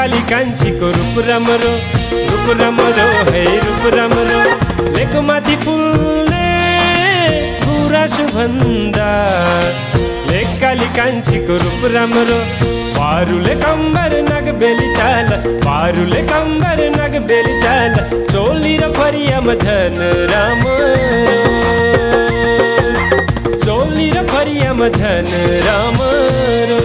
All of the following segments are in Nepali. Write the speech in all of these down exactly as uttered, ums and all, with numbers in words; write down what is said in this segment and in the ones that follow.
काली कान्छीको रूप राम्रो, रूप राम्रो है रूप राम्रो। लेकमाथि फुल्ने गुराँसो भन्दा लेक काली कान्छीको रूप राम्रो। पारुले कम्बर नागबेली चाल, पारुले कम्बर नागबेली चाल, चोली र फरियामा झन राम्रो, चोली र फरियामा झन राम्रो।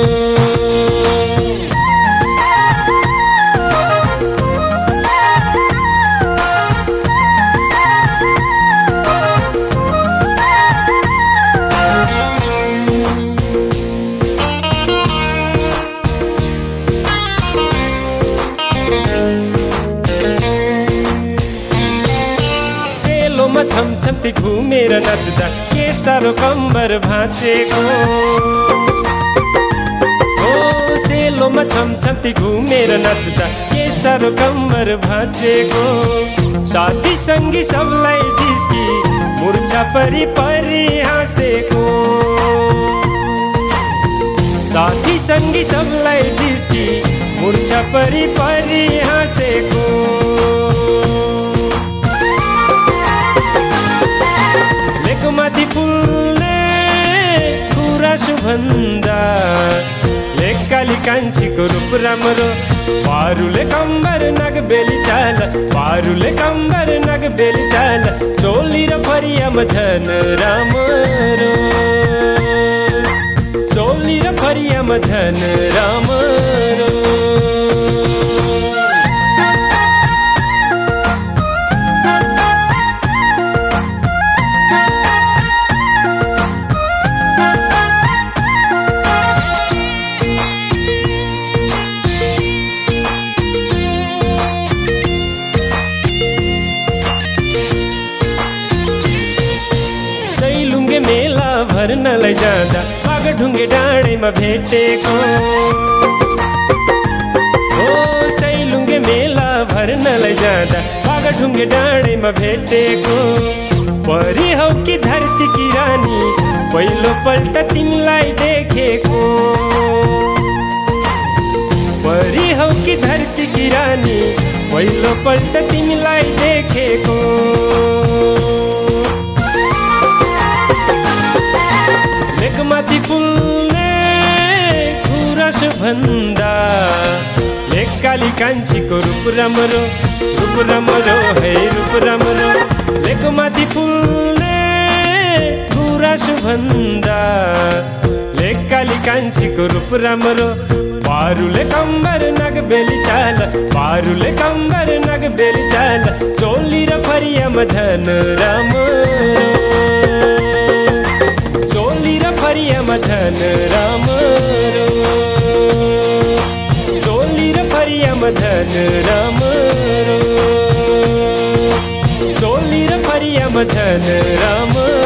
छमछम्ती घुमेर नाच्दा के साह्रो कम्बर भाँचेको हो। सेलोमा छमछम्ती घुमेर नाच्दा के साह्रो कम्बर भाँचेको। साथी सङ्गी सबलाई जिस्की मुर्छा परी परी हाँसेको। साथी सङ्गी सबलाई जिस्की मुर्छा परी परी हाँसेको। लेकमाथि फुल्ने गुराँसो भन्दा लेक काली कान्छीको रूप राम्रो। पारुले कम्बर नागबेली चाल, पारुले कम्बर नागबेली चाल, चोली र फरियामा झन राम्रो, चोली र फरियामा झन राम्रो। मेला भर्नलाई जाँदा बागढुङ्गे डाँडैमा भेटेको हो। सैलुङ्गे मेला भर्नलाई जाँदा बागढुङ्गे डाँडैमा भेटेको। परी हौ कि धरती की रानी पहिलो पल्ट तिमीलाई देखेको। परी हौ कि धरती की रानी पहिलो पल्ट तिमीलाई देखेको। लेकमाथि फुल्ने गुराँसो भन्दा लेक काली कान्छीको रूप राम्रो, रूप राम्रो है रूप राम्रो। लेकमाथि फुल्ने गुराँसो भन्दा लेक काली कान्छीको रूप राम्रो। पारुले कम्बर नागबेली चाल, पारुले कम्बर नागबेली चाल, चोली र फरियामा झन राम्रो, चोली र फरियामा झन राम्रो, चोली र फरियामा झन राम्रो, चोली र फरियामा झन राम्रो।